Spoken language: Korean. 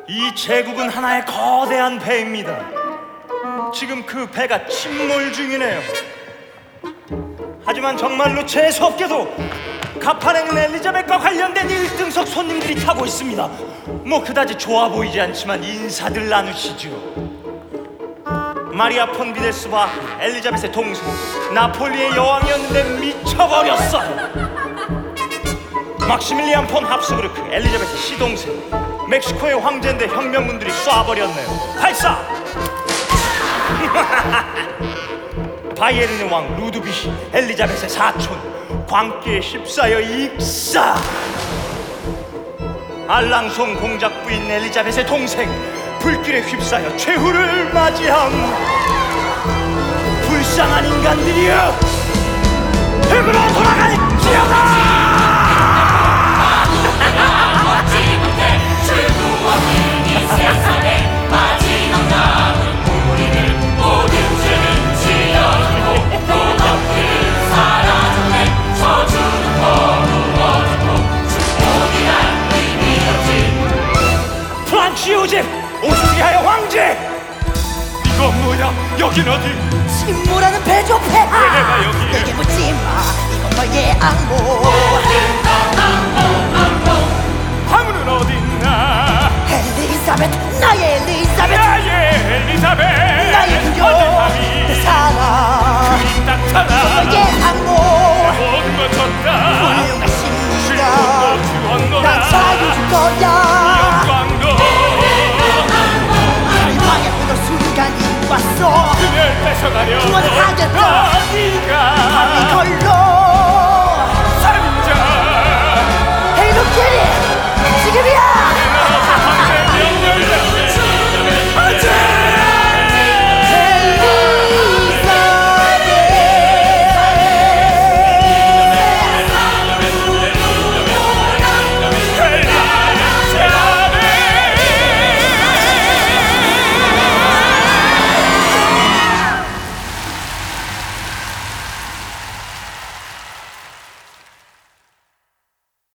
이 제국은 하나의 거대한 배입니다. 지금 그 배가 침몰 중이네요. 하지만 정말로 재수없게도 갑판에는 엘리자벳과 관련된 1등석 손님들이 타고 있습니다. 뭐 그다지 좋아 보이지 않지만 인사들 나누시죠. 마리아 폰 비데스바, 엘리자벳의 동생, 나폴리의 여왕이었는데 미쳐버렸어요. 막시밀리안 폰 합스부르크, 엘리자벳의 시동생, 멕시코의 황제인데 혁명군들이 쏴버렸네요. 발사! 바이에른의 왕 루드비히, 엘리자벳의 사촌, 광기에 휩싸여 익사. 알랑송 공작 부인 엘리자벳의 동생, 불길에 휩싸여 최후를 맞이함. 불쌍한 인간들이여, 흙으로 돌아갈지어다. 세상에 마지막 남은 우리를 모든 죄는 지어주고 또 너희를 사랑해 저주는 거두어주고 축복이란 의미 없지. 프란치 요셉 오스트리아의 황제. 이건 뭐야? 여긴 어디? 침몰하는 배조 폐하. 내가 여기. 내게 묻지마, 이건 너의 악몽. 모든 건 악몽